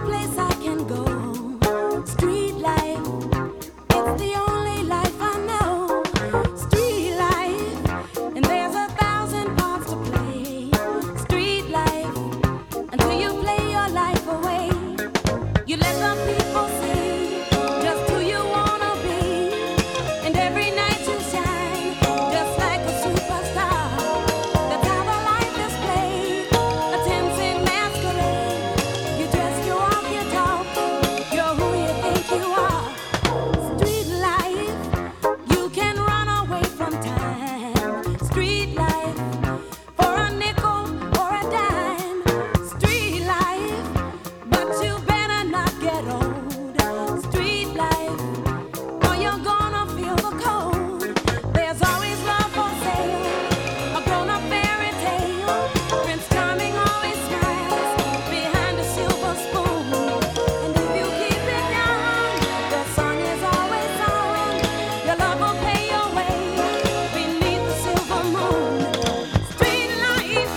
place I can go. Street life, it's the only life I know. Street life, and there's 1,000 parts to play. Street life, until you play your life away. You let the people see just who you wanna be, and every night you shine just like a superstar. That's how the life is played, a tempting masquerade. You dress, you walk, you talk, you're who you think you are. Street life, you can run away from time. Street life, for a nickel or a dime. Street life, but you better not get old. Street life, or you're gonna feel the cold. There's always love for sale, a grown-up fairy tale. Prince Charming always smiles behind a silver spoon. And if you keep it young, your song is always on. Your love will pay your way beneath the silver moon. Street life,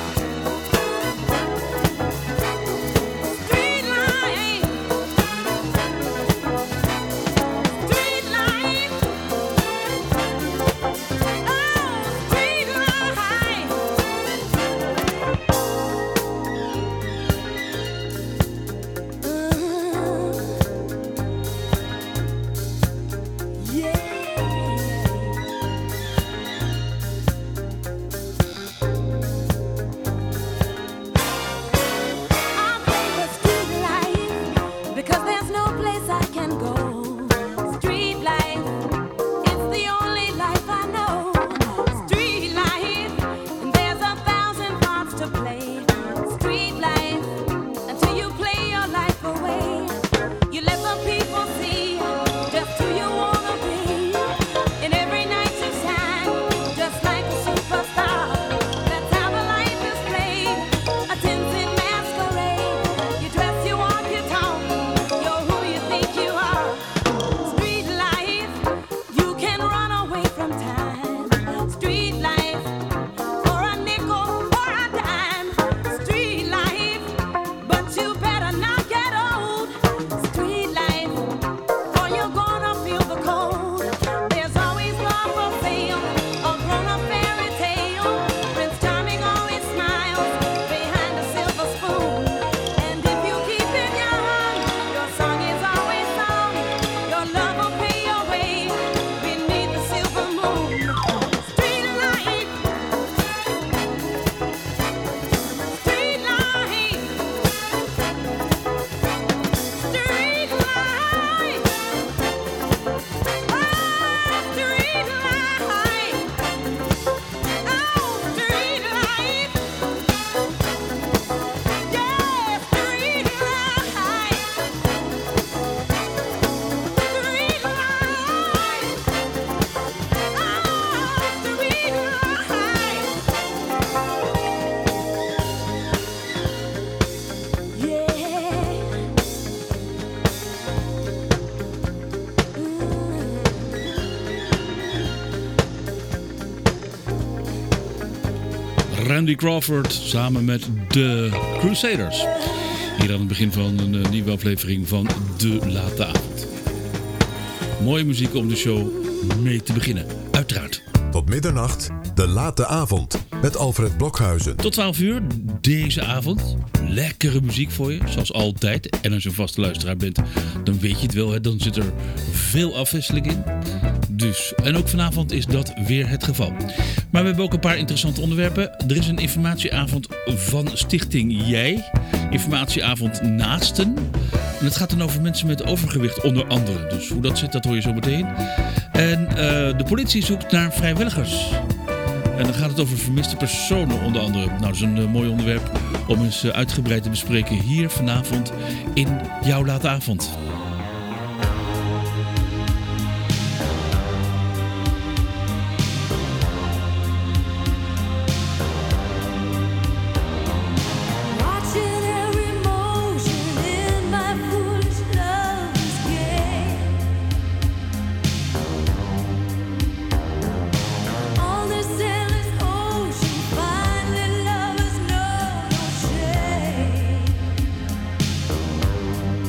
street life, street life, oh, street life. I'll play the street life because there's no place I can go. Street life, it's the only life I know. Street life, and there's 1,000 parts to play. Street life, until you play your life away. You let the people see just who you wanna be, and every night you shine just like a superstar. That's how the life is played, a tempting masquerade. You dress, you walk, you talk, you're who you think you are. Street life, you can run away from time. Street life, for a nickel or a dime. Street life, but you better not get old. Street life, or you're gonna feel the cold. There's always love for sale, a grown-up fairy tale. Prince Charming always smiles behind a silver spoon. And if you keep it young, your song is always sung. Your love will pay your way beneath the silver moon. Street life, street life, street life, oh, street life, oh, street life, yeah, street life, street life, oh, street life, Randy Crawford samen met de Crusaders. Hier aan het begin van een nieuwe aflevering van De Late Avond. Mooie muziek om de show mee te beginnen, uiteraard. Tot middernacht, De Late Avond, met Alfred Blokhuizen. Tot 12 uur deze avond. Lekkere muziek voor je, zoals altijd. En als je een vaste luisteraar bent, dan weet je het wel. Hè? Dan zit er veel afwisseling in. Dus, en ook vanavond is dat weer het geval. Maar we hebben ook een paar interessante onderwerpen. Er is een informatieavond van Stichting Jij. Informatieavond Naasten. En het gaat dan over mensen met overgewicht onder andere. Dus hoe dat zit, dat hoor je zo meteen. En de politie zoekt naar vrijwilligers. En dan gaat het over vermiste personen onder andere. Nou, dat is een mooi onderwerp om eens uitgebreid te bespreken hier vanavond in jouw late avond. Watching every motion in my foolish love's game. On this endless ocean, finally lovers know no shame.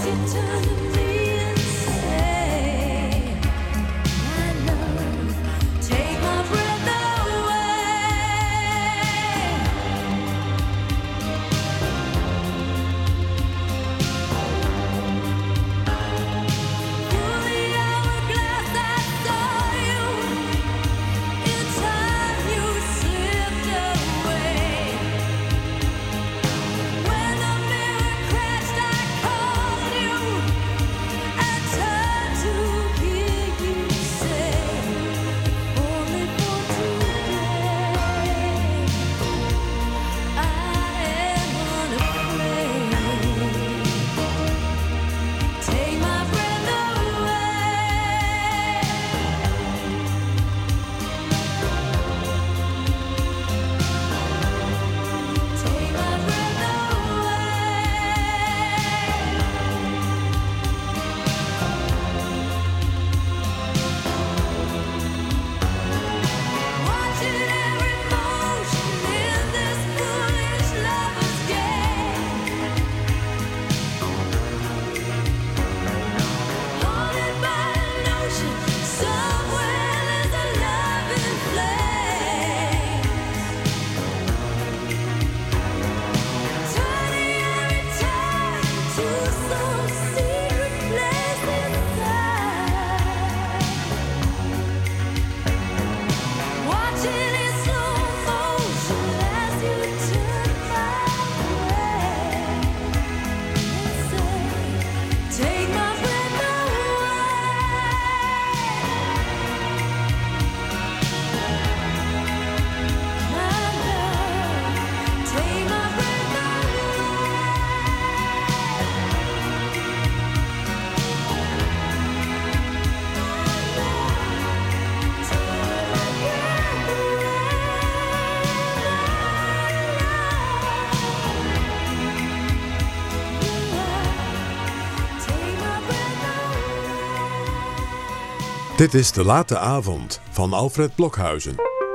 Dit is De Late Avond van Alfred Blokhuizen.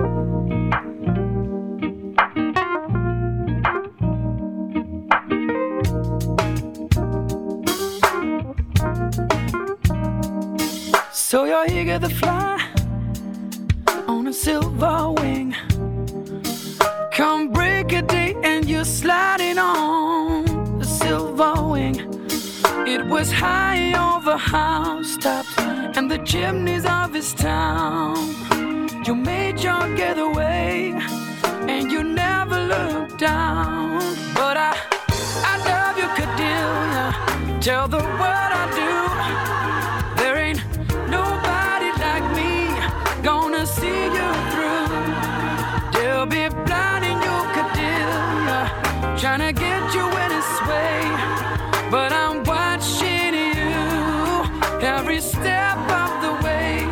So you're eager to fly on a silver wing. Come break a day and you're sliding on the silver wing. It was high over housetops and the chimneys of his town. You made your getaway and you never looked down. But I love you, Cordelia. Tell the world I do. There ain't nobody like me gonna see you through. They'll be blinding you, Cordelia, trying to get you in his way. But I'm watching you every step of the way.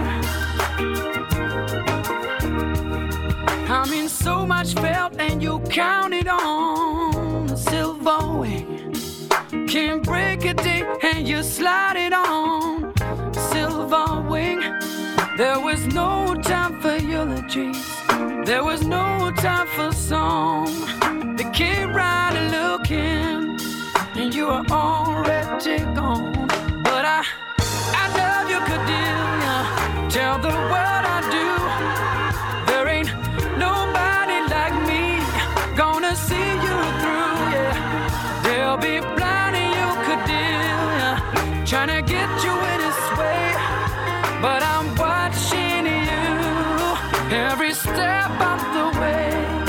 I mean, so much felt and you counted on a silver wing. Can't break a day and you slide it on silver wing. There was no time for eulogies. There was no time for song. They came right looking and you were already gone. But I love you, Cordelia. Tell the world I do. There ain't nobody like me gonna see you through, yeah. They'll be blinding you, Cordelia, trying to get you in his way. But I'm watching you every step of the way.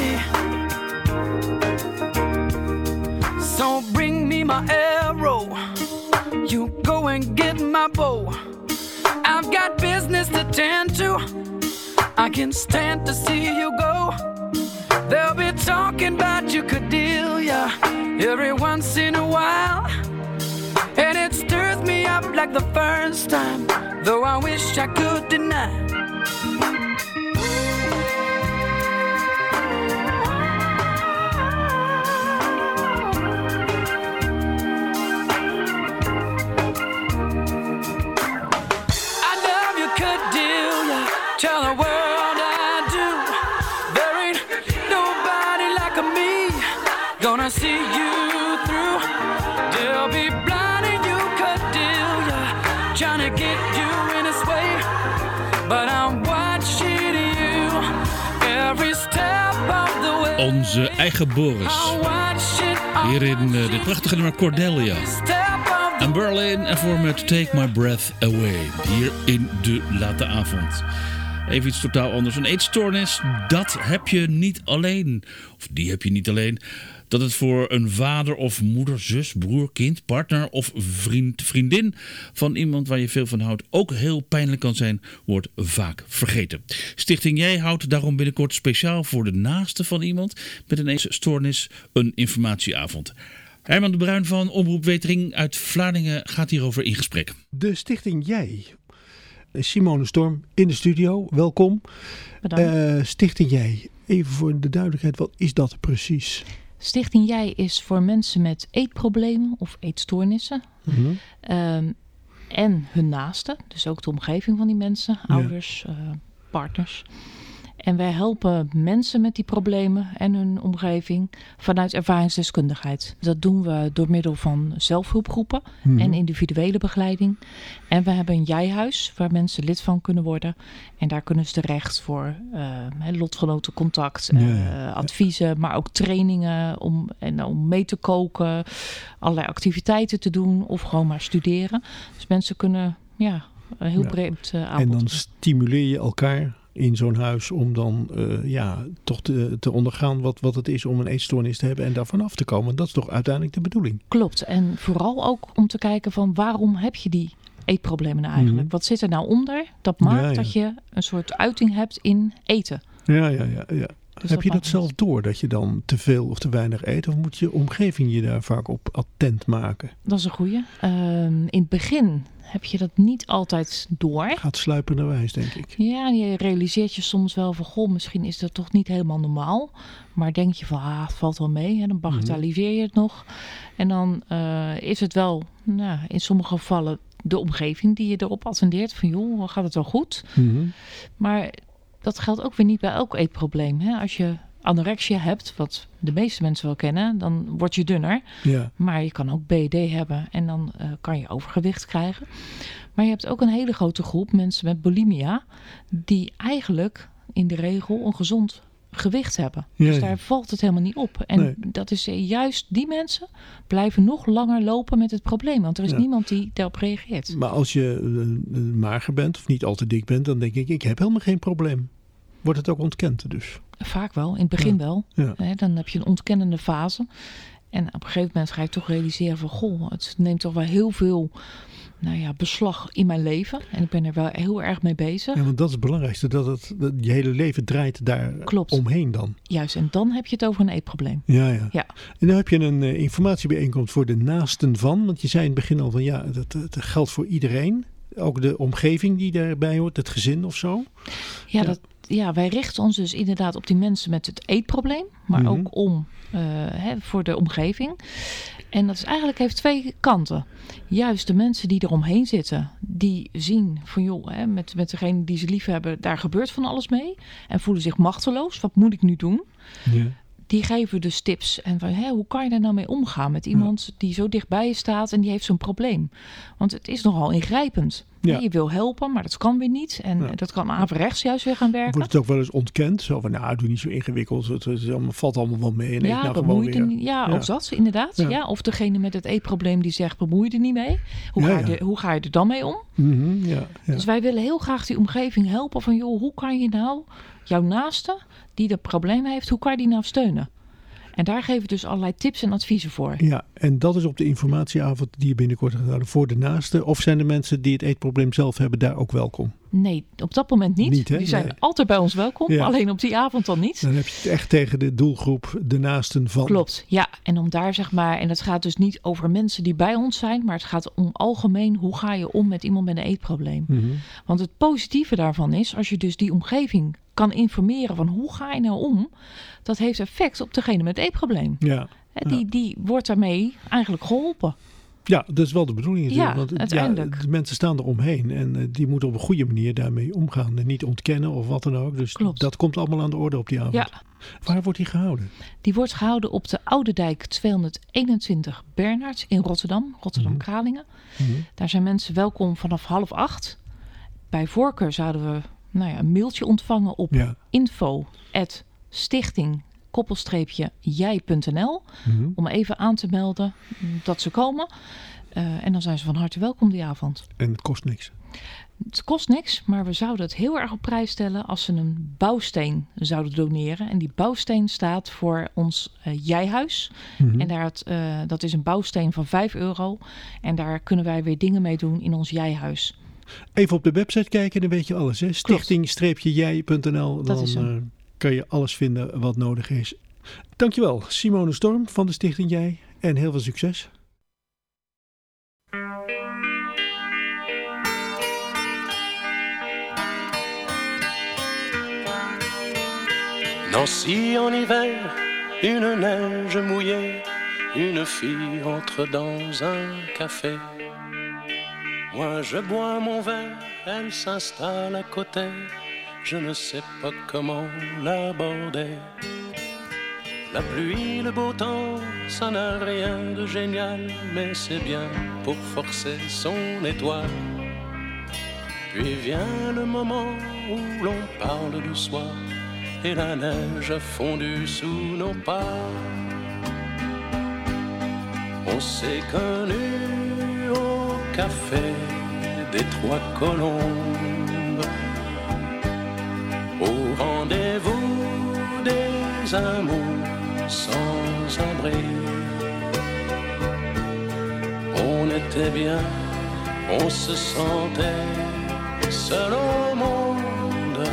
So bring me my arrow, you go and get my bow. I've got business to tend to. I can stand to see you go. They'll be talking about you, Cordelia, every once in a while. And it stirs me up like the first time, though I wish I could deny. Tell the world I do. There ain't nobody like me gonna see you through. They'll be blinding you, trying to get you in his way, but I'm watching you every step of the way. Onze eigen Boris. Hier in dit prachtige nummer Cordelia. En Berlin en voor met Take My Breath Away. Hier in de late avond. Even iets totaal anders. Een eetstoornis, dat heb je niet alleen. Of die heb je niet alleen. Dat het voor een vader of moeder, zus, broer, kind, partner of vriend, vriendin van iemand waar je veel van houdt ook heel pijnlijk kan zijn, wordt vaak vergeten. Stichting Jij houdt daarom binnenkort speciaal voor de naaste van iemand met een eetstoornis een informatieavond. Herman de Bruin van Omroep Wetering uit Vlaardingen gaat hierover in gesprek. De Stichting Jij. Simone Storm in de studio, welkom. Bedankt. Stichting Jij, even voor de duidelijkheid, wat is dat precies? Stichting Jij is voor mensen met eetproblemen of eetstoornissen. Mm-hmm. En hun naasten, dus ook de omgeving van die mensen, ouders, partners. En wij helpen mensen met die problemen en hun omgeving vanuit ervaringsdeskundigheid. Dat doen we door middel van zelfhulpgroepen en individuele begeleiding. En we hebben een Jij-huis waar mensen lid van kunnen worden. En daar kunnen ze terecht voor lotgenotencontact, adviezen, maar ook trainingen om mee te koken, allerlei activiteiten te doen of gewoon maar studeren. Dus mensen kunnen heel breed aanbod. En dan stimuleer je elkaar in zo'n huis om dan toch te ondergaan wat het is om een eetstoornis te hebben en daarvan af te komen. Dat is toch uiteindelijk de bedoeling? Klopt. En vooral ook om te kijken van waarom heb je die eetproblemen nou eigenlijk? Mm-hmm. Wat zit er nou onder? Dat maakt dat je een soort uiting hebt in eten. Ja. Dus heb je dat zelf door, dat je dan te veel of te weinig eet? Of moet je omgeving je daar vaak op attent maken? Dat is een goeie. In het begin heb je dat niet altijd door. Gaat sluipenderwijs, denk ik. Ja, je realiseert je soms wel van, goh, misschien is dat toch niet helemaal normaal. Maar denk je van, het valt wel mee. En dan bagatelliseer je het nog. En dan is het wel, in sommige gevallen, de omgeving die je erop attendeert. Van, joh, gaat het wel goed? Mm-hmm. Maar dat geldt ook weer niet bij elk eetprobleem. Hè? Als je anorexia hebt, wat de meeste mensen wel kennen, dan word je dunner. Ja. Maar je kan ook BED hebben en dan kan je overgewicht krijgen. Maar je hebt ook een hele grote groep mensen met bulimia, die eigenlijk in de regel een gezond gewicht hebben. Dus daar valt het helemaal niet op. En dat is juist die mensen blijven nog langer lopen met het probleem. Want er is niemand die daarop reageert. Maar als je mager bent of niet al te dik bent, dan denk ik heb helemaal geen probleem. Wordt het ook ontkend dus? Vaak wel, in het begin wel. Ja. Dan heb je een ontkennende fase. En op een gegeven moment ga je toch realiseren van, goh, het neemt toch wel heel veel beslag in mijn leven. En ik ben er wel heel erg mee bezig. Ja, want dat is het belangrijkste. Dat je hele leven draait daar omheen dan. Juist, en dan heb je het over een eetprobleem. Ja. En dan heb je een informatiebijeenkomst voor de naasten van. Want je zei in het begin al van dat geldt voor iedereen. Ook de omgeving die daarbij hoort, het gezin of zo. Ja, wij richten ons dus inderdaad op die mensen met het eetprobleem. Maar ook voor de omgeving. En dat is eigenlijk heeft twee kanten. Juist de mensen die eromheen zitten, die zien van met degene die ze lief hebben, daar gebeurt van alles mee. En voelen zich machteloos. Wat moet ik nu doen? Ja. Die geven dus tips. En van, hoe kan je daar nou mee omgaan met iemand die zo dichtbij je staat en die heeft zo'n probleem? Want het is nogal ingrijpend. Ja. Je wil helpen, maar dat kan weer niet. En dat kan averechts juist weer gaan werken. Wordt het ook wel eens ontkend? Zo van, doe niet zo ingewikkeld. Het valt allemaal wel mee. En gewoon weer. Ook dat, inderdaad. Ja. Of degene met het eetprobleem die zegt, bemoei je er niet mee. Hoe ga je er dan mee om? Mm-hmm, Dus wij willen heel graag die omgeving helpen van, hoe kan je nou jouw naaste die dat probleem heeft, hoe kan je die nou steunen? En daar geven we dus allerlei tips en adviezen voor. Ja, en dat is op de informatieavond die je binnenkort gaat houden voor de naasten. Of zijn de mensen die het eetprobleem zelf hebben daar ook welkom? Nee, op dat moment niet. Die zijn altijd bij ons welkom, alleen op die avond dan niet. Dan heb je het echt tegen de doelgroep, de naasten van. Klopt, ja. En om daar en het gaat dus niet over mensen die bij ons zijn, maar het gaat om algemeen, hoe ga je om met iemand met een eetprobleem? Mm-hmm. Want het positieve daarvan is, als je dus die omgeving kan informeren van hoe ga je nou om, dat heeft effect op degene met het eetprobleem. Ja. Die wordt daarmee eigenlijk geholpen. Ja, dat is wel de bedoeling natuurlijk. Ja, want uiteindelijk. de mensen staan er omheen en die moeten op een goede manier daarmee omgaan. En niet ontkennen of wat dan ook. Dus Klopt. dat komt allemaal aan de orde op die avond. Ja. Waar wordt die gehouden? Die wordt gehouden op de Oude Dijk 221 Bernards in Rotterdam. Rotterdam-Kralingen. Daar zijn mensen welkom vanaf 7:30. Bij voorkeur zouden we een mailtje ontvangen op info@stichting-jij.nl om even aan te melden dat ze komen. En dan zijn ze van harte welkom die avond. En het kost niks. Het kost niks, maar we zouden het heel erg op prijs stellen als ze een bouwsteen zouden doneren. En die bouwsteen staat voor ons Jijhuis. En dat is een bouwsteen van €5. En daar kunnen wij weer dingen mee doen in ons Jijhuis. Even op de website kijken, dan weet je alles. Hè? Stichting-jij.nl. Dan kan je alles vinden wat nodig is. Dankjewel, Simone Storm van de Stichting Jij. En heel veel succes. Nancy en hiver, une neige mouillée, une fille entre dans un café. Moi je bois mon verre, elle s'installe à côté, je ne sais pas comment l'aborder. La pluie, le beau temps, ça n'a rien de génial, mais c'est bien pour forcer son étoile. Puis vient le moment où l'on parle du soir, et la neige a fondu sous nos pas. On s'est connus au café des Trois Colombes, au rendez-vous des amours sans abri. On était bien, on se sentait seul au monde.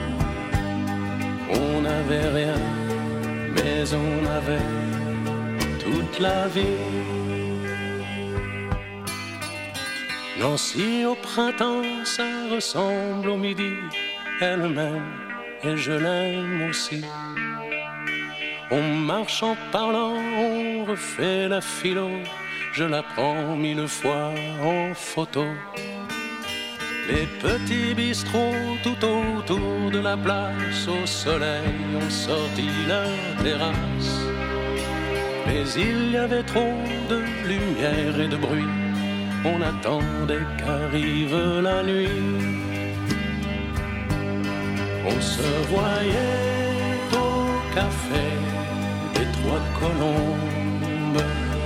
On n'avait rien, mais on avait toute la vie. Nancy au printemps, ça ressemble au midi. Elle m'aime et je l'aime aussi. On marche en parlant, on refait la philo. Je la prends 1000 fois en photo. Les petits bistrots tout autour de la place, au soleil ont sorti leur terrasse. Mais il y avait trop de lumière et de bruit, on attendait qu'arrive la nuit. On se voyait au café des Trois Colombes,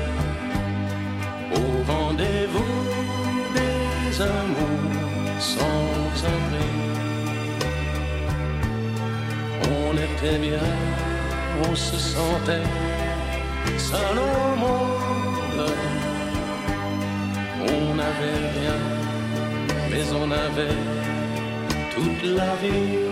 au rendez-vous des amours sans abri. On était bien, on se sentait seul au monde. On n'avait rien, mais on avait toute la vie.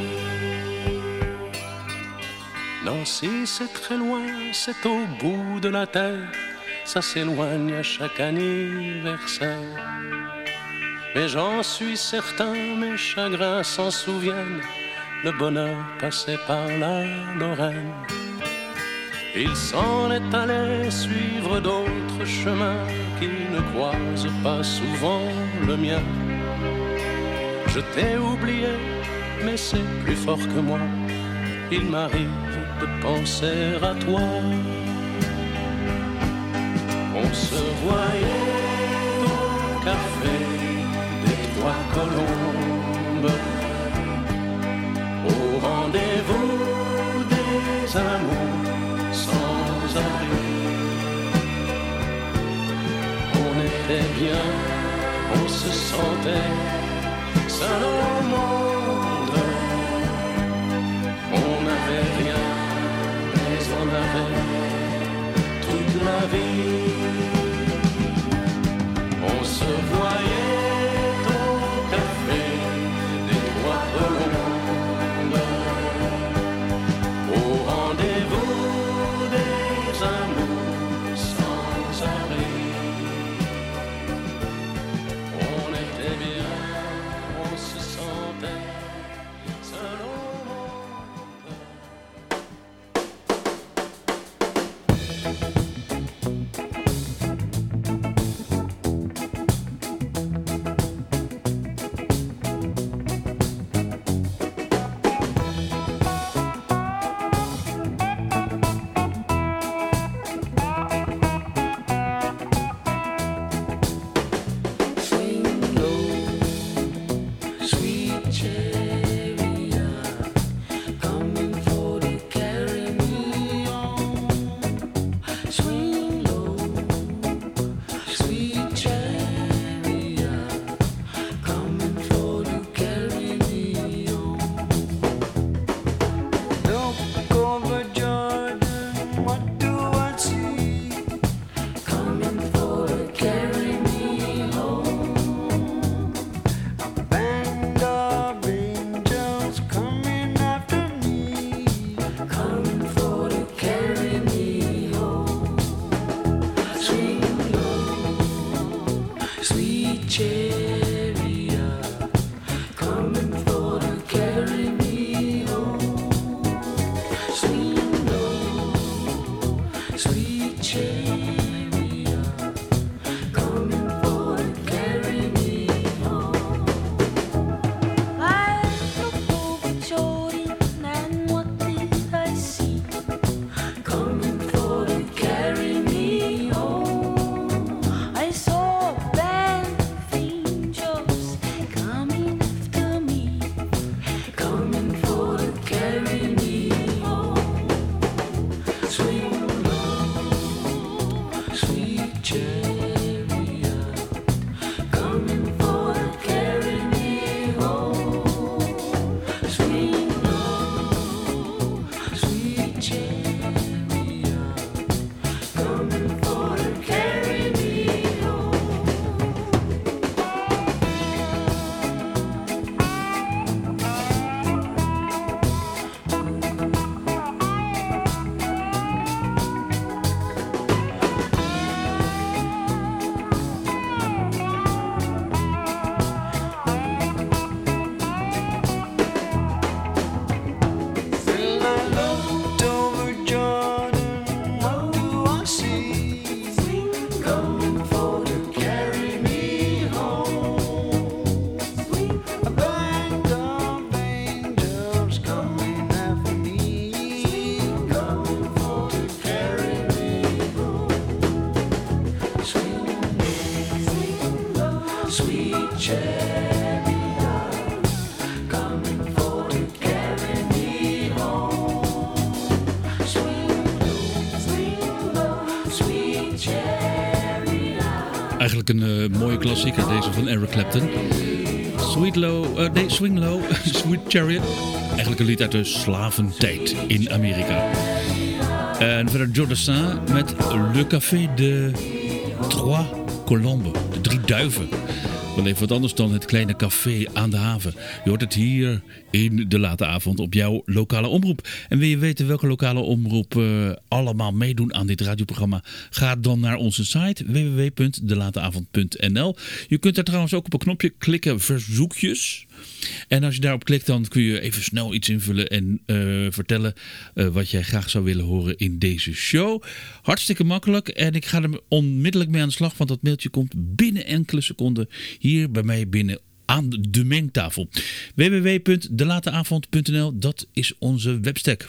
Nancy, c'est très loin, c'est au bout de la terre. Ça s'éloigne à chaque anniversaire. Mais j'en suis certain, mes chagrins s'en souviennent. Le bonheur passait par la Lorraine. Il s'en est allé suivre d'autres chemins qui ne croisent pas souvent le mien. Je t'ai oublié, mais c'est plus fort que moi. Il m'arrive de penser à toi. On se voyait au café des Trois Colombes, au rendez-vous des amours sans abri. On était bien, on se sentait seul au monde. On n'avait rien, mais on avait toute la vie. On se voyait au café des Trois Colombes, au rendez-vous des amours sans abri. On était bien, on se sentait chariot coming for to carry me home. Swing low, sweet chariot coming for to carry me home. I looked over Jordan and what did I see? Coming for to carry me home. I saw a band of angels coming after me, coming for to carry me home. Swing low, sweet chariot, coming for to carry me home. Swing low, sweet chariot, coming for to carry me home. Till I looked over Jordan, what do I see? Coming for to carry me home. A band of angels coming after me, coming for to carry me home. Swing low, sweet chariot, coming for to carry me home. Swing low, sweet chariot. Eigenlijk een mooie klassieker, deze van Eric Clapton. Swing Low, Sweet Chariot. Eigenlijk een lied uit de slaventijd in Amerika. En verder Jodassin met Le Café de Trois Colombes, de 3 duiven. Wel even wat anders dan het kleine café aan de haven. Je hoort het hier in de late avond op jouw lokale omroep. En wil je weten welke lokale omroep allemaal meedoen aan dit radioprogramma? Ga dan naar onze site www.delateavond.nl. Je kunt daar trouwens ook op een knopje klikken verzoekjes. En als je daarop klikt, dan kun je even snel iets invullen en vertellen wat jij graag zou willen horen in deze show. Hartstikke makkelijk en ik ga er onmiddellijk mee aan de slag, want dat mailtje komt binnen enkele seconden hier bij mij binnen aan de mengtafel. www.delateavond.nl, dat is onze webstack.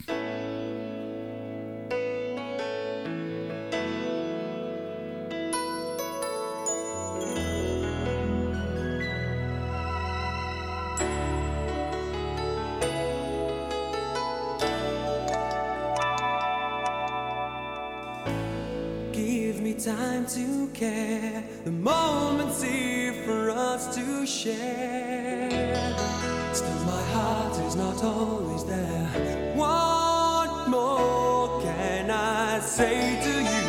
Give me time to care. The moment's here for us to share. Still, my heart is not always there. What more can I say to you?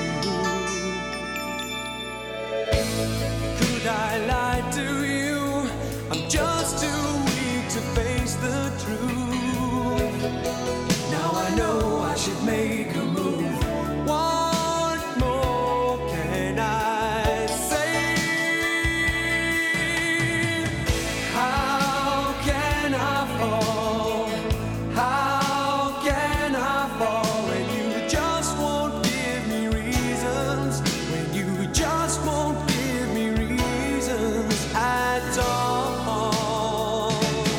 Could I lie to you? I'm just too weak to face the truth. Now I know I should make a move. What more can I say? How can I fall? How can I fall when you just won't give me reasons? When you just won't give me reasons at all.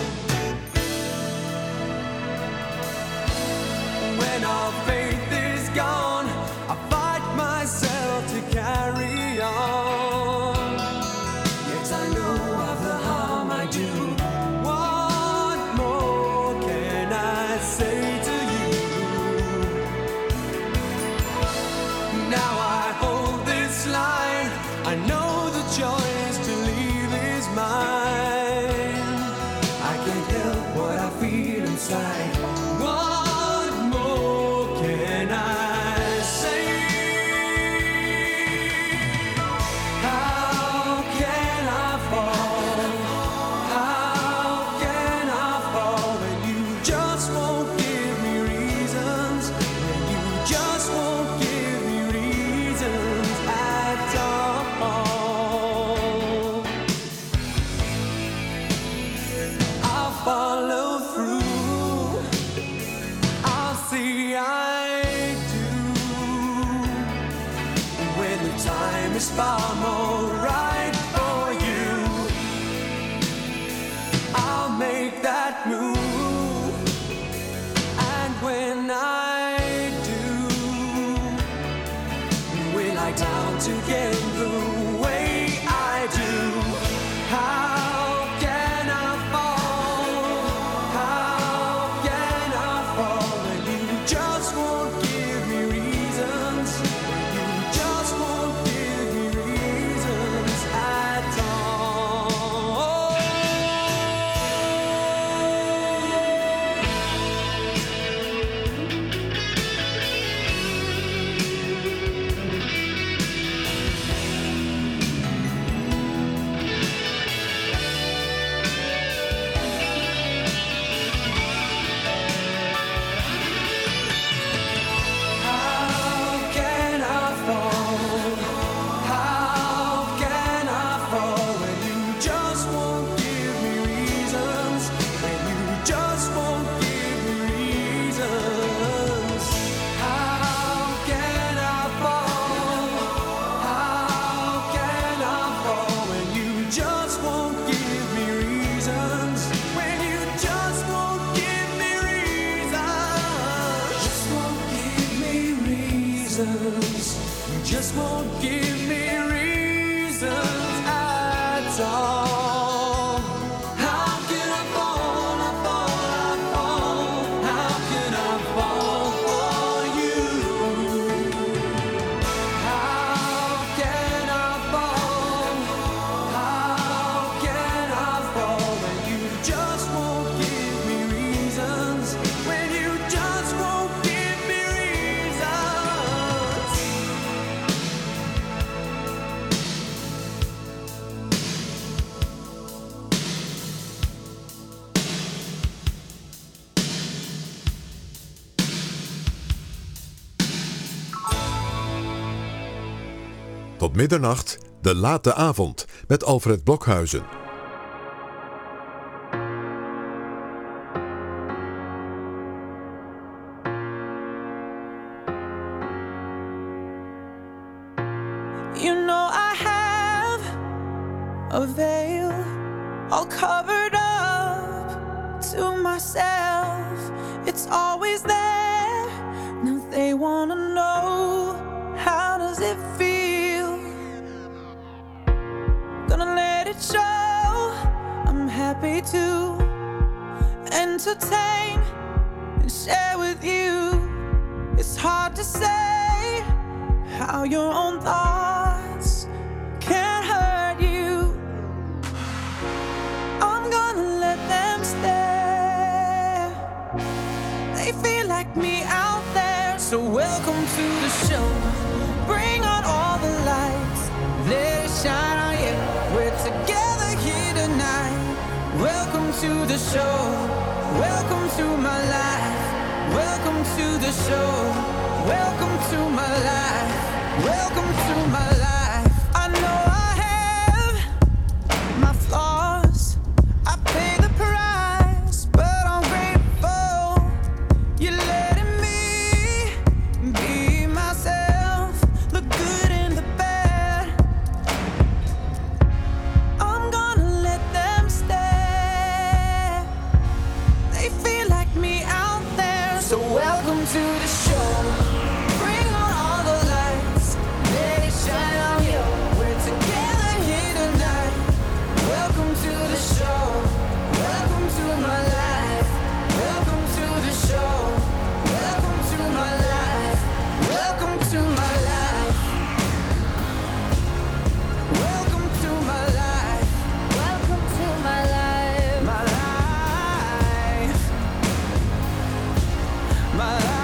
When our faith is gone, I fight myself to carry on. Yet I know of the harm I do. What more can I say to you? Now I hold this line. I know the choice to leave is mine. I can't help what I feel inside. What more can I say? How can I fall? Tot middernacht, de late avond met Alfred Blokhuizen. You know I have a veil all covered up to myself. It's always there. Now they wanna know, how does it feel? Gonna let it show. I'm happy to entertain and share with you. It's hard to say how your own thoughts can hurt you. I'm gonna let them stare. They feel like me out there. So welcome to the show. Bring on all the lights. Let it shine on you. We're together here tonight. Welcome to the show. Welcome to my life. Welcome to the show. Welcome to my life. Welcome to my life. I know I have my flaws. I pay the price, but I'm grateful. You're letting me be myself. Look good in the bad. I'm gonna let them stare. They feel like me out there. So welcome to the show. Bring on all the lights. Let it shine on you. We're together here tonight. Welcome to the show. Welcome to my life. Welcome to the show. Welcome to my life. Welcome to my life. Welcome to my life. Welcome to my life. My life. My life.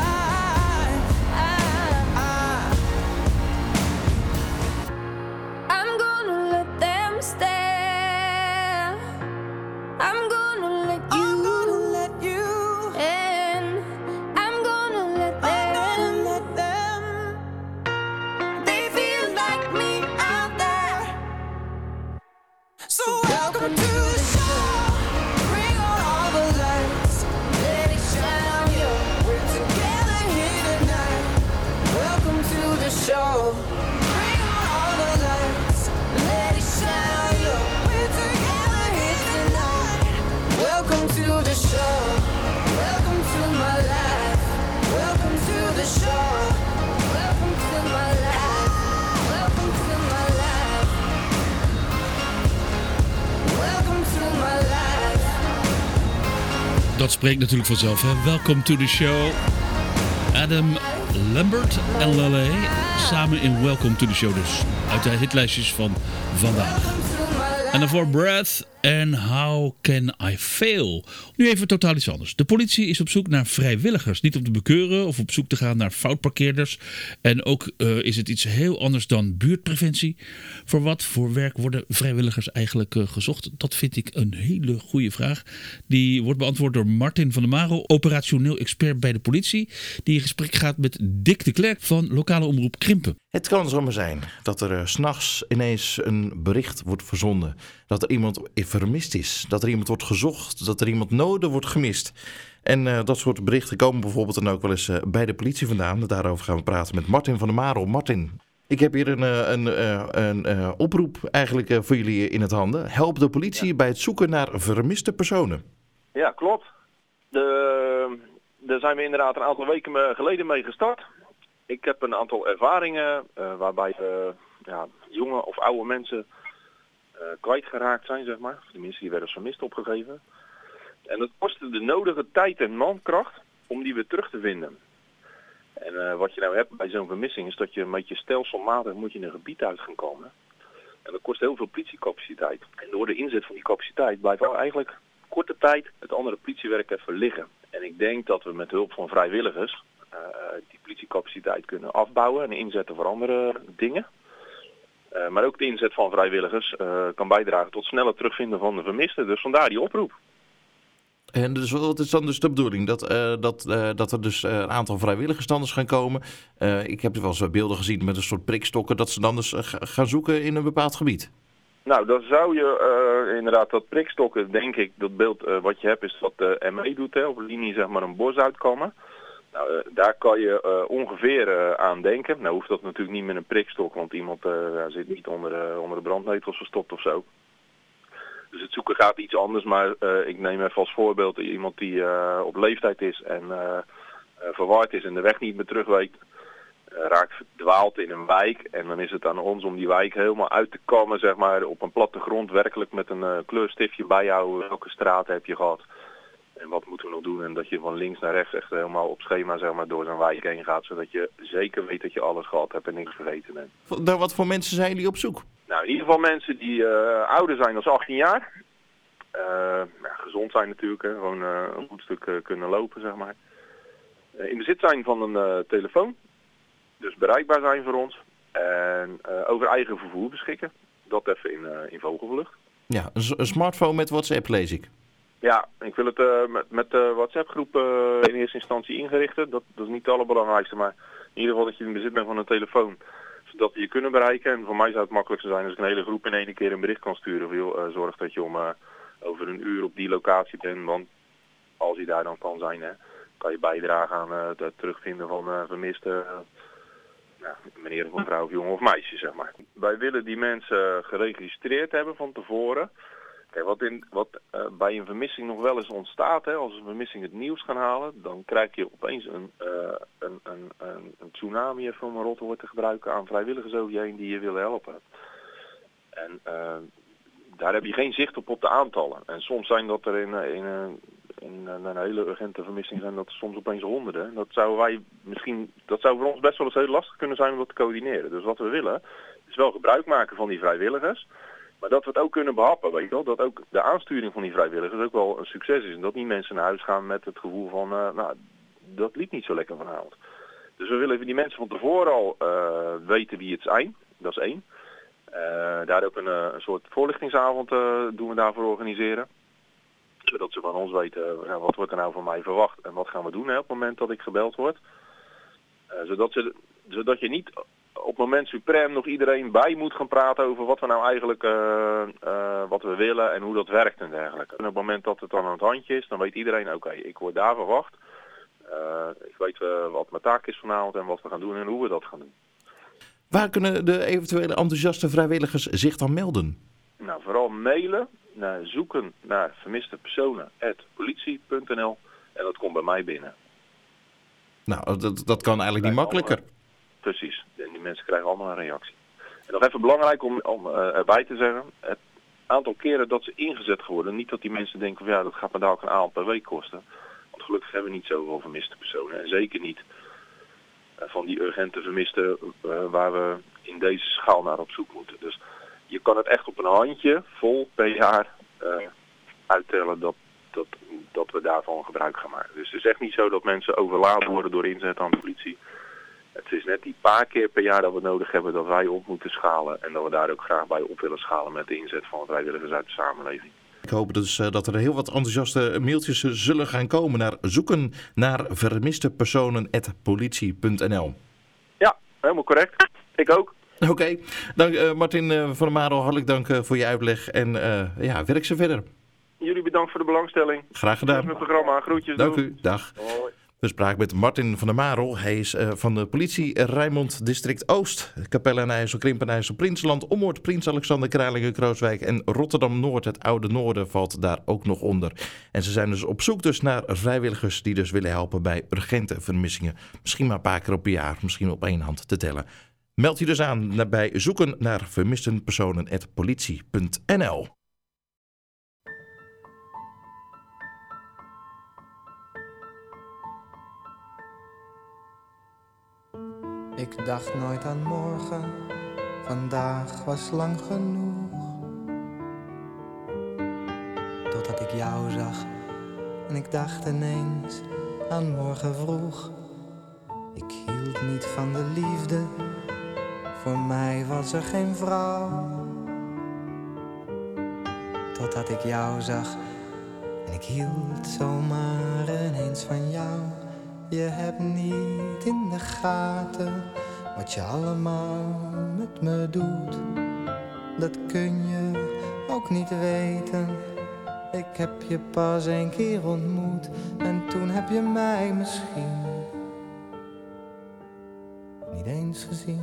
I'm gonna let them stare. I'm gonna let you. I'm gonna let you in. I'm gonna let them. They feel like me out there. So welcome to the show. Bring on all the lights. Let it shine on you. We're together here tonight. Welcome to the show. Bring on all the lights. Let it shine on you. We're together here tonight. Welcome to the show. Welcome to my life. Welcome to the show. Welcome to my life. Welcome to my life. Welcome to my life. Dat spreekt natuurlijk vanzelf, hè? Welcome to the show. Adam Lambert en Lalé samen in Welcome to the Show, dus uit de hitlijstjes van vandaag. En daarvoor Breath en How Can I Fail. Nu even totaal iets anders. De politie is op zoek naar vrijwilligers. Niet om te bekeuren of op zoek te gaan naar foutparkeerders. En ook is het iets heel anders dan buurtpreventie. Voor wat voor werk worden vrijwilligers eigenlijk gezocht? Dat vind ik een hele goede vraag. Die wordt beantwoord door Martin van der Marel, operationeel expert bij de politie. Die in gesprek gaat met Dick de Klerk van lokale omroep Krimpen. Het kan zomaar zijn dat er 's nachts ineens een bericht wordt verzonden. Dat er iemand vermist is. Dat er iemand wordt gezocht. Dat er iemand nodig wordt gemist. En dat soort berichten komen bijvoorbeeld dan ook wel eens bij de politie vandaan. Daarover gaan we praten met Martin van der Marel. Martin, ik heb hier een oproep eigenlijk voor jullie in het handen. Help de politie bij het zoeken naar vermiste personen. Ja, klopt. Daar zijn we inderdaad een aantal weken geleden mee gestart. Ik heb een aantal ervaringen waarbij jonge of oude mensen kwijtgeraakt zijn, zeg maar. Tenminste, die werden vermist opgegeven. En dat kostte de nodige tijd en mankracht om die weer terug te vinden. En wat je nou hebt bij zo'n vermissing is dat je een beetje stelselmatig moet je in een gebied uit gaan komen. En dat kost heel veel politiecapaciteit. En door de inzet van die capaciteit blijft eigenlijk korte tijd het andere politiewerk even liggen. En ik denk dat we met hulp van vrijwilligers die politiecapaciteit kunnen afbouwen en inzetten voor andere dingen. Maar ook de inzet van vrijwilligers kan bijdragen tot sneller terugvinden van de vermisten. Dus vandaar die oproep. En dus wat is dan dus de bedoeling? Dat er dus een aantal vrijwilligersstanders gaan komen. Ik heb wel eens beelden gezien met een soort prikstokken, dat ze dan dus gaan zoeken in een bepaald gebied. Nou, dan zou je inderdaad dat prikstokken, denk ik, dat beeld wat je hebt is wat de ME doet, hè, op een linie zeg maar een bos uitkomen. Nou, daar kan je ongeveer aan denken. Nou hoeft dat natuurlijk niet met een prikstok, want iemand zit niet onder de brandnetels verstopt of zo. Dus het zoeken gaat iets anders, maar ik neem even als voorbeeld iemand die op leeftijd is en verward is en de weg niet meer terug weet. Raakt verdwaald in een wijk en dan is het aan ons om die wijk helemaal uit te kammen, zeg maar, op een plattegrond, werkelijk met een kleurstiftje bij jou, welke straat heb je gehad en wat moeten we nog doen en dat je van links naar rechts echt helemaal op schema, zeg maar, door zo'n wijk heen gaat, zodat je zeker weet dat je alles gehad hebt en niks vergeten bent. Naar wat voor mensen zijn jullie op zoek? Nou, in ieder geval mensen die ouder zijn dan 18 jaar, gezond zijn natuurlijk, hè, gewoon een goed stuk kunnen lopen, zeg maar, in bezit zijn van een telefoon. Dus bereikbaar zijn voor ons. En over eigen vervoer beschikken. Dat even in vogelvlucht. Ja, een smartphone met WhatsApp lees ik. Ja, ik wil het met de WhatsApp-groep in eerste instantie ingerichten. Dat is niet het allerbelangrijkste. Maar in ieder geval dat je in bezit bent van een telefoon. Zodat we je kunnen bereiken. En voor mij zou het makkelijkste zijn als ik een hele groep in één keer een bericht kan sturen. Van, joh, zorg dat je om over een uur op die locatie bent. Want als je daar dan kan zijn, hè, kan je bijdragen aan het terugvinden van vermiste... meneer of mevrouw of jongen of meisje, zeg maar. Wij willen die mensen geregistreerd hebben van tevoren. Kijk, wat bij een vermissing nog wel eens ontstaat, hè, als een vermissing het nieuws gaan halen, dan krijg je opeens een tsunami, even om een rotwoord te gebruiken, aan vrijwilligers over je heen die je willen helpen. En daar heb je geen zicht op de aantallen. En soms zijn dat er in een hele urgente vermissing zijn dat er soms opeens honderden. Dat zou voor ons best wel eens heel lastig kunnen zijn om dat te coördineren. Dus wat we willen is wel gebruik maken van die vrijwilligers. Maar dat we het ook kunnen behappen, weet je wel. Dat ook de aansturing van die vrijwilligers ook wel een succes is. En dat niet mensen naar huis gaan met het gevoel van, dat liep niet zo lekker vanavond. Dus we willen die mensen van tevoren al weten wie het zijn. Dat is 1. Daar ook een soort voorlichtingsavond doen we daarvoor organiseren. Zodat ze van ons weten, wat wordt er nou van mij verwacht en wat gaan we doen, hè, op het moment dat ik gebeld word. Zodat je niet op het moment suprem nog iedereen bij moet gaan praten over wat we nou eigenlijk wat we willen en hoe dat werkt en dergelijke. En op het moment dat het dan aan het handje is, dan weet iedereen, oké, ik word daar verwacht. Ik weet wat mijn taak is vanavond en wat we gaan doen en hoe we dat gaan doen. Waar kunnen de eventuele enthousiaste vrijwilligers zich dan melden? Nou, vooral mailen naar zoeken naar vermiste personen@politie.nl en dat komt bij mij binnen. Nou, dat kan eigenlijk niet makkelijker. Precies, en die mensen krijgen allemaal een reactie. En nog even belangrijk om erbij te zeggen, het aantal keren dat ze ingezet worden, niet dat die mensen denken van ja, dat gaat me dadelijk een avond per week kosten. Want gelukkig hebben we niet zoveel vermiste personen en zeker niet van die urgente vermisten waar we in deze schaal naar op zoek moeten. Dus je kan het echt op een handje vol per jaar uittellen dat we daarvan gebruik gaan maken. Dus het is echt niet zo dat mensen overladen worden door inzet aan de politie. Het is net die paar keer per jaar dat we nodig hebben dat wij op moeten schalen. En dat we daar ook graag bij op willen schalen met de inzet van vrijwilligers uit de samenleving. Ik hoop dus dat er heel wat enthousiaste mailtjes zullen gaan komen naar zoeken naar vermiste personen@politie.nl. Ja, helemaal correct. Ik ook. Oké. Dank Martin van der Marel, hartelijk dank voor je uitleg en werk ze verder. Jullie bedankt voor de belangstelling. Graag gedaan. Succes met het programma. Groetjes. Dank u. Dag. Hoi. We spraken met Martin van der Marel. Hij is van de politie Rijnmond District Oost. Capelle en IJssel, Krimpen en IJssel, Prinsland, Ommoord, Prins Alexander, Kralingen, Krooswijk en Rotterdam-Noord. Het oude noorden valt daar ook nog onder. En ze zijn dus op zoek naar vrijwilligers die dus willen helpen bij urgente vermissingen. Misschien maar een paar keer op een jaar, misschien op één hand te tellen. Meld je dus aan bij zoeken naar vermiste personen@politie.nl. Ik dacht nooit aan morgen, vandaag was lang genoeg. Totdat ik jou zag en ik dacht ineens aan morgen vroeg. Ik hield niet van de liefde, voor mij was er geen vrouw. Totdat ik jou zag En ik hield zomaar ineens van jou. Je hebt niet in de gaten wat je allemaal met me doet. Dat kun je ook niet weten. Ik heb je pas 1 keer ontmoet en toen heb je mij misschien niet eens gezien.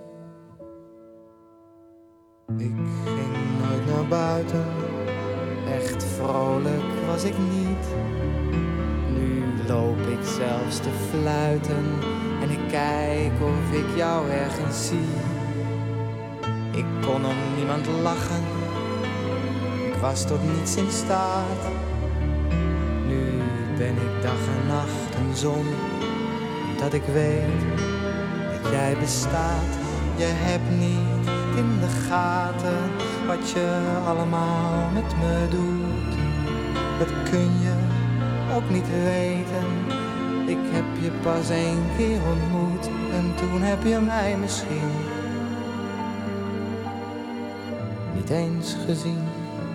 Ik ging nooit naar buiten, echt vrolijk was ik niet. Nu loop ik zelfs te fluiten en ik kijk of ik jou ergens zie. Ik kon om niemand lachen, ik was tot niets in staat. Nu ben ik dag en nacht een zon, dat ik weet dat jij bestaat. Je hebt niet in de gaten wat je allemaal met me doet. Dat kun je ook niet weten. Ik heb je pas 1 keer ontmoet en toen heb je mij misschien niet eens gezien.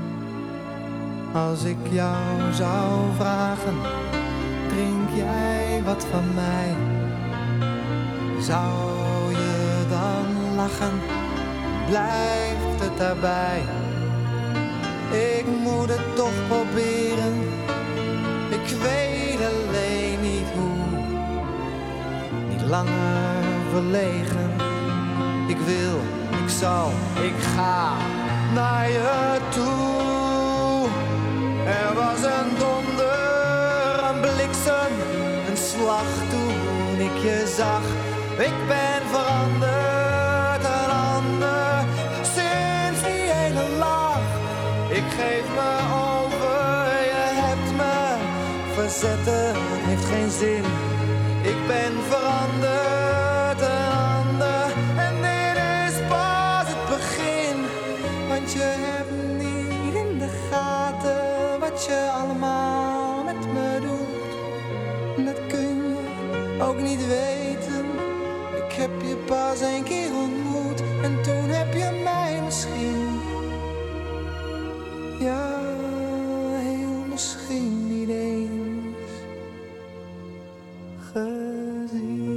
Als ik jou zou vragen, drink jij wat van mij? Zou je dan lachen? Blijft het daarbij? Ik moet het toch proberen. Ik weet alleen niet hoe. Niet langer verlegen. Ik wil, ik zal, ik ga naar je toe. Er was een donder, een bliksem, een slag toen ik je zag. Ik ben veranderd, een ander, sinds die hele lach. Ik geef me over, je hebt me verzetten, het heeft geen zin. Ik ben veranderd, een ander, en dit is pas het begin. Want je hebt niet in de gaten wat je allemaal met me doet. Dat kun je ook niet weten. Ik heb je pas 1 keer ontmoet en toen heb je mij misschien, ja, heel misschien niet eens gezien.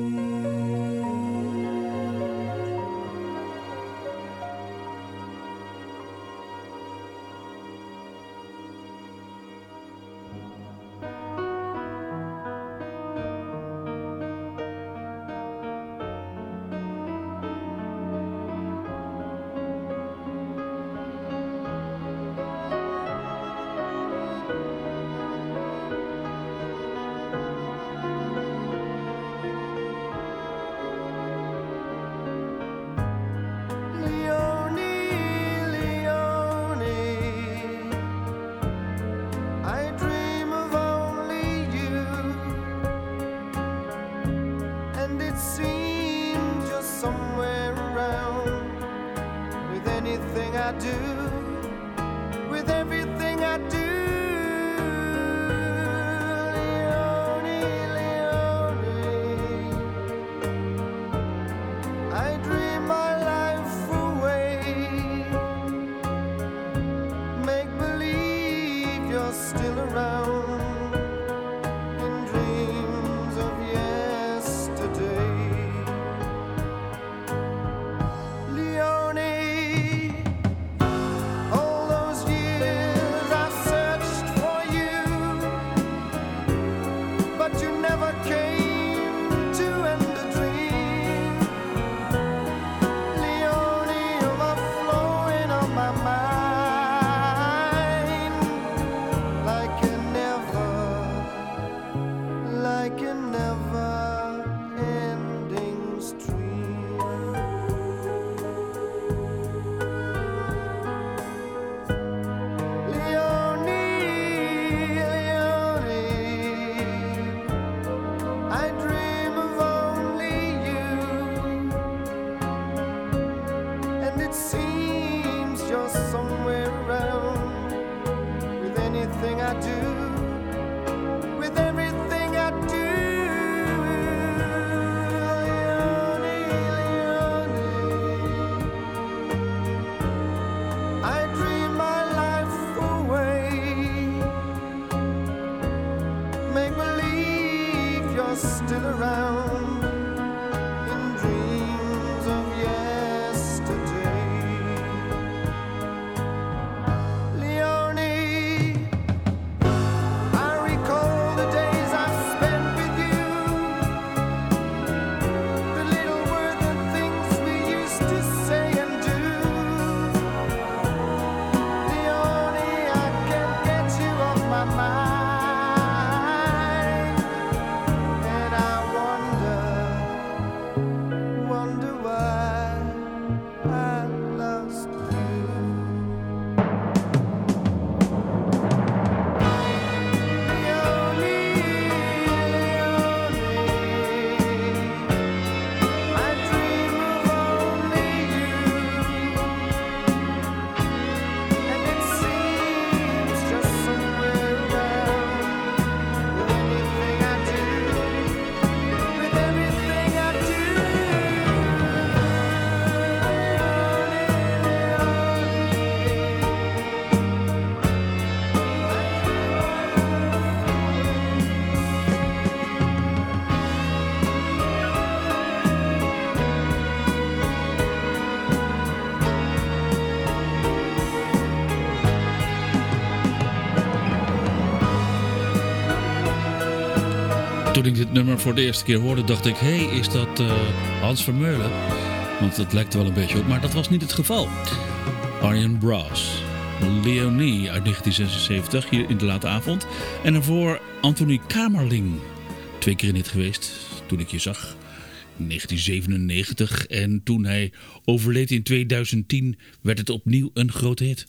Toen ik dit nummer voor de eerste keer hoorde, dacht ik... Hé, is dat Hans Vermeulen? Want dat lijkt er wel een beetje op, maar dat was niet het geval. Arjen Brass, Leonie uit 1976, hier in de late avond. En daarvoor Anthony Kamerling. 2 keer in dit geweest, toen ik je zag. 1997. En toen hij overleed in 2010, werd het opnieuw een grote hit.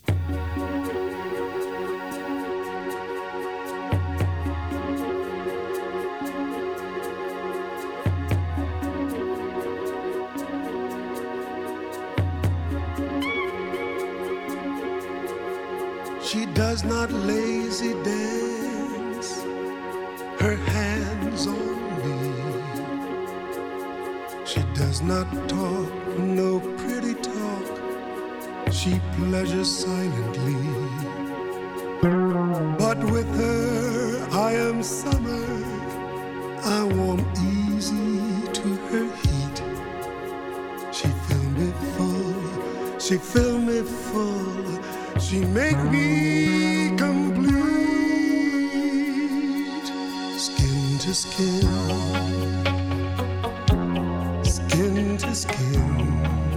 She does not lazy dance her hands on me. She does not talk no pretty talk. She pleasures silently. But with her I am summer. I warm easy to her heat. She fill me full. She fill me full. She make me complete, skin to skin, skin to skin.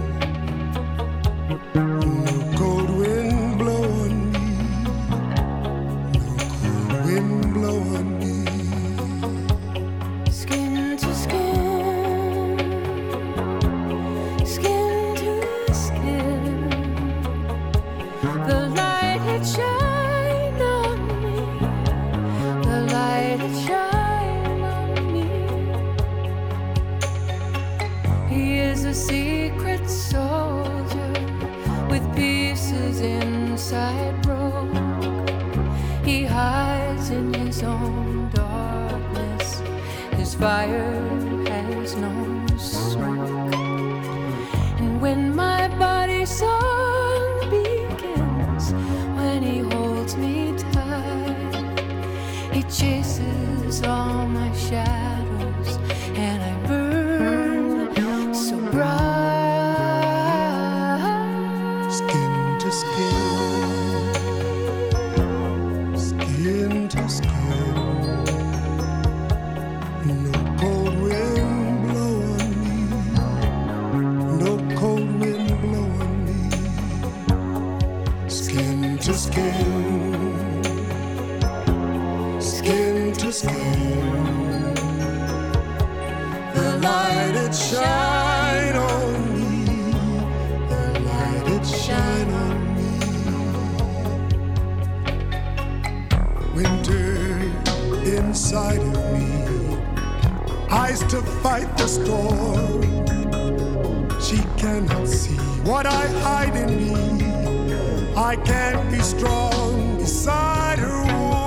No cold wind blow on me, no cold wind blow on me. Skin to skin, skin to skin. The light had shine on me. The light had shine on me. He is a secret soldier with pieces inside broke. He hides in his own darkness. His fire has no smoke. And when my body song begins, when he holds me tight, he chases all my shadows, and I burn so bright. Skin to skin, skin to skin. No cold wind blow on me, no cold wind blow on me. Skin to skin, skin to skin. The light it shine on me, the light it shine on me. Winter inside of me, eyes to fight the storm. She cannot see what I hide in me. I can't be strong beside her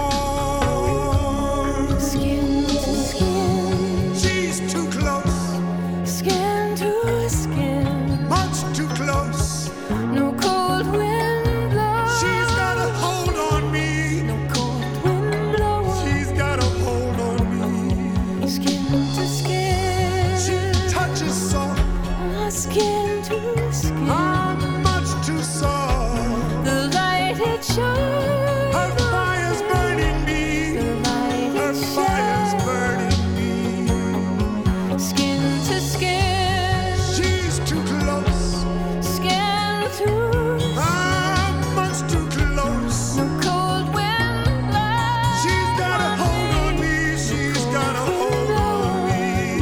warm. Skin to skin, She's too close, skin to skin. much too close. No cold wind blows. She's got a hold on me. No cold wind blows. She's got a hold on me. Skin to skin. She touches soft. Skin to skin. I'm much too soft. The light it shines. Her fire's burning me. The light Her it fire's shines. burning me. Skin to skin. She's too close. Skin to skin. I'm much too close. No cold wind blows. She's got a hold on me. She's got a hold on me.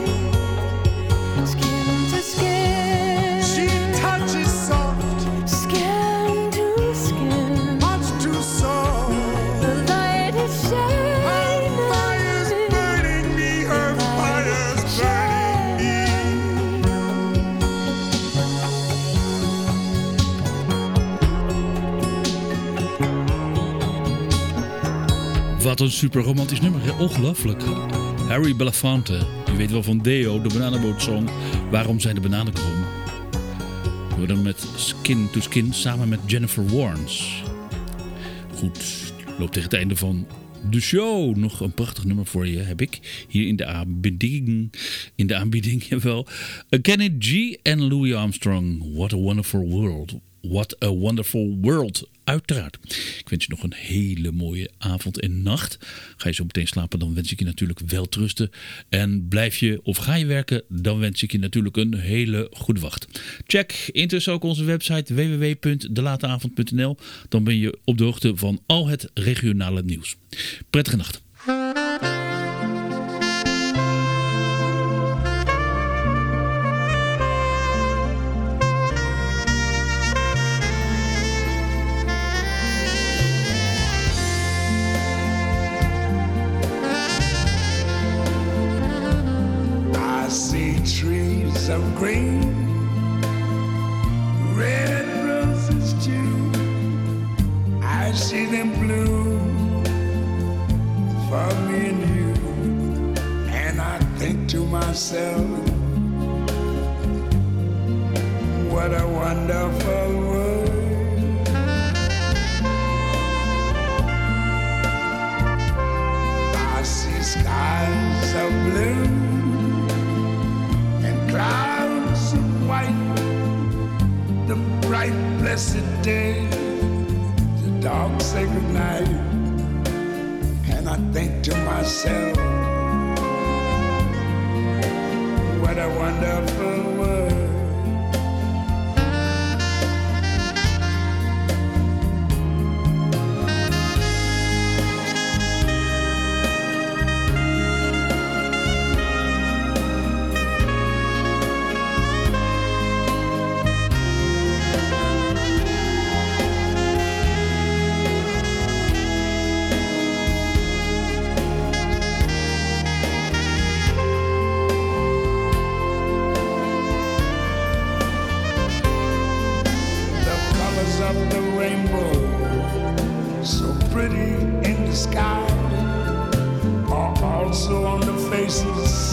Skin to skin. She touches soft. Skin to skin. Much too soft. The light it shines. Her fire's burning me. Her fire's burning me. Wat een super romantisch nummer, hè? Ongelooflijk. Harry Belafonte, je weet wel van Deo, de Bananenboot-song. Waarom zijn de bananen krom? We worden met Skin to Skin samen met Jennifer Warnes. Goed, loopt tegen het einde van de show. Nog een prachtig nummer voor je heb ik hier in de aanbieding, jawel. Kenny G en Louis Armstrong, What a Wonderful World. What a Wonderful World. Uiteraard. Ik wens je nog een hele mooie avond en nacht. Ga je zo meteen slapen, dan wens ik je natuurlijk welterusten. En blijf je of ga je werken, dan wens ik je natuurlijk een hele goede wacht. Check intussen ook onze website www.delateavond.nl. Dan ben je op de hoogte van al het regionale nieuws. Prettige nacht. Trees of green, red roses too. I see them bloom for me and you, and I think to myself, what a wonderful world. I see skies of blue, clouds of white, the bright blessed day, the dark sacred night, and I think to myself, what a wonderful world. Pretty in the sky are also on the faces